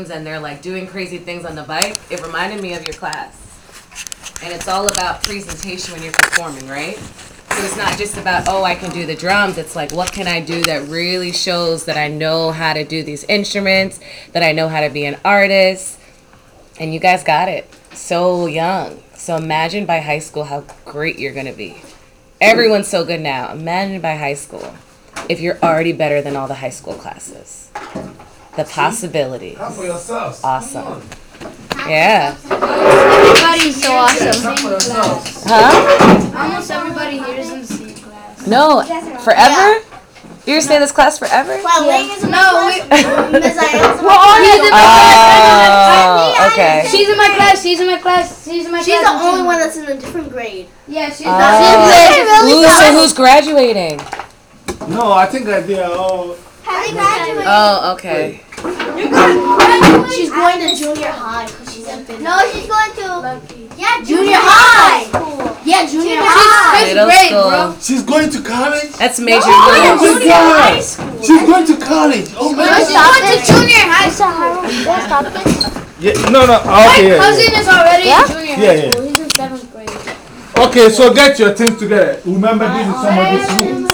and they're like doing crazy things on the bike, it reminded me of your class. And it's all about presentation when you're performing, right? So it's not just about, oh, I can do the drums. It's like, what can I do that really shows that I know how to do these instruments, that I know how to be an artist. And you guys got it so young. So imagine by high school how great you're going to be. Everyone's so good now. Imagine by high school if you're already better than all the high school classes. The possibilities. Come for yourselves. Awesome. Yeah. Everybody's so awesome. Come for yourselves. Huh? Almost everybody here is in the same class. No. Forever? You're gonna stay in this class forever? Well, Ling is in my No, class. Miss Ayala's in my He's in class. Oh, okay. She's in my class. She's in my class. She's in my She's class. the only one that's in a different grade. Yeah, she's Ooh, so who's graduating? No, I think they are all. Have they graduated? Oh, okay. She's going to junior high because she's in fifth. No, she's going to junior high. Yeah, junior high. fifth Middle grade, school. bro. She's going to college? That's major Oh moves. my God! She's going to college! Oh my She's God! going to junior high school. Yeah, no, okay, My yeah, cousin is already in junior Yeah, high yeah. school. He's in 7th grade. Okay, so get your things together. Remember, this is somebody's room.